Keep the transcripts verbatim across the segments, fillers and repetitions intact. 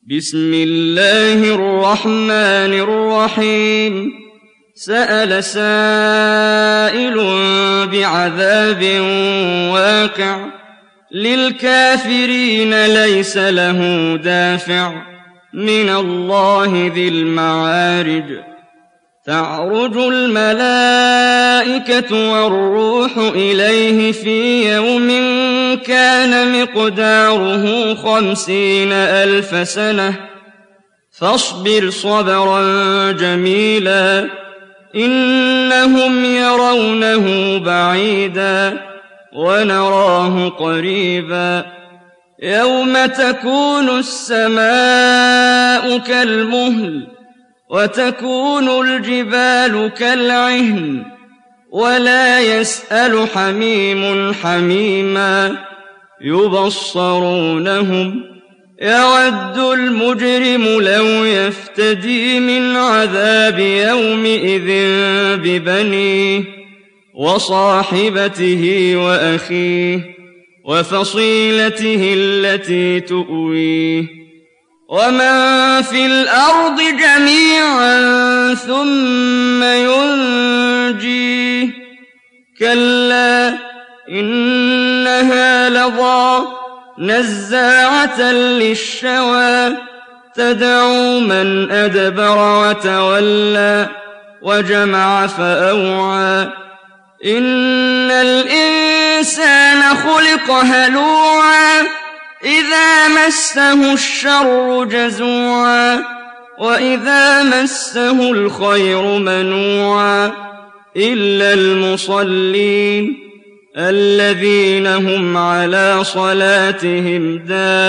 بسم الله الرحمن الرحيم سأل سائل بعذاب واقع للكافرين ليس له دافع من الله ذي المعارج تعرج الملائكة والروح إليه في يوم كان مقداره خمسين ألف سنة فاصبر صبرا جميلا إنهم يرونه بعيدا ونراه قريبا يوم تكون السماء كالمهل وتكون الجبال كالعهن ولا يسأل حميم حميما يبصرونهم يود المجرم لو يفتدي من عذاب يومئذ ببنيه وصاحبته وأخيه وفصيلته التي تؤويه ومن في الأرض جميعا ثم ينجيه كلا إنها لظى نزاعة للشوى تدعو من أدبر وتولى وجمع فأوعى إن الإنسان خلق هلوعا إذا مسه الشر جزوعا وإذا مسه الخير منوعا إلا المصلين الذين هم على صلاتهم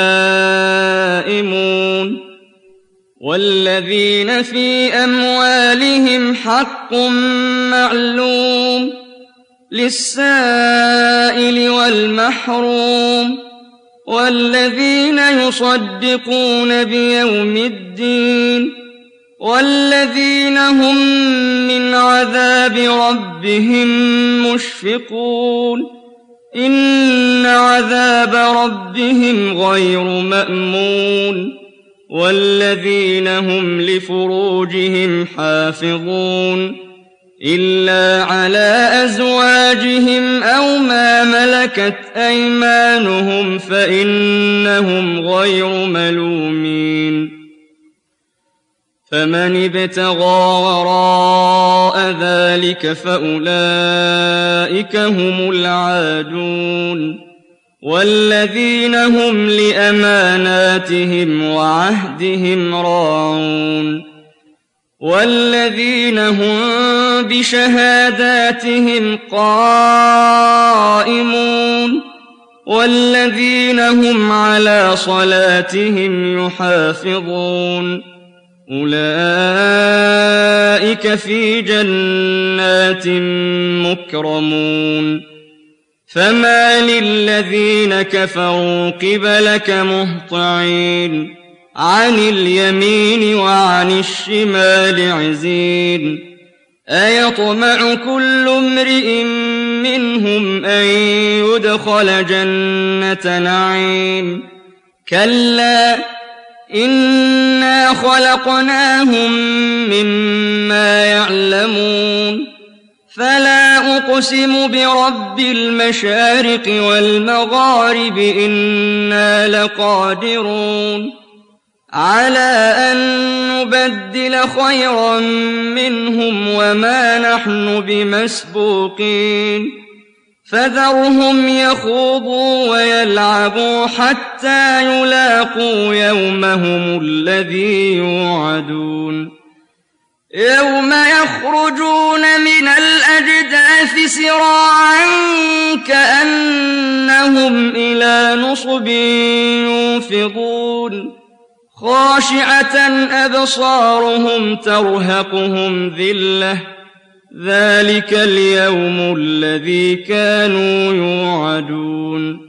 دائمون والذين في أموالهم حق معلوم للسائل والمحروم والذين يصدقون بيوم الدين والذين هم من عذاب ربهم مشفقون إن عذاب ربهم غير مأمون والذين هم لفروجهم حافظون إلا على أزواجهم أو ما ملكت أيمانهم فإنهم غير ملومين فمن ابتغى وراء ذلك فأولئك هم العادون والذين هم لأماناتهم وعهدهم راعون والذين هم بشهاداتهم قائمون والذين هم على صلاتهم يحافظون أولئك في جنات مكرمون فما للذين كفروا قبلك مهطعين عن اليمين وعن الشمال عزين أيطمع كل امرئ منهم أن يدخل جنة نعيم كلا إنا خلقناهم مما يعلمون فلا أقسم برب المشارق والمغارب إنا لقادرون على أن نبدل خيرا منهم وما نحن بمسبوقين فذرهم يخوضوا ويلعبوا حتى يلاقوا يومهم الذي يوعدون يوم يخرجون من الأجداث سراعا كأنهم إلى نصب يوفضون خاشعة أبصارهم ترهقهم ذلة ذلك اليوم الذي كانوا يوعدون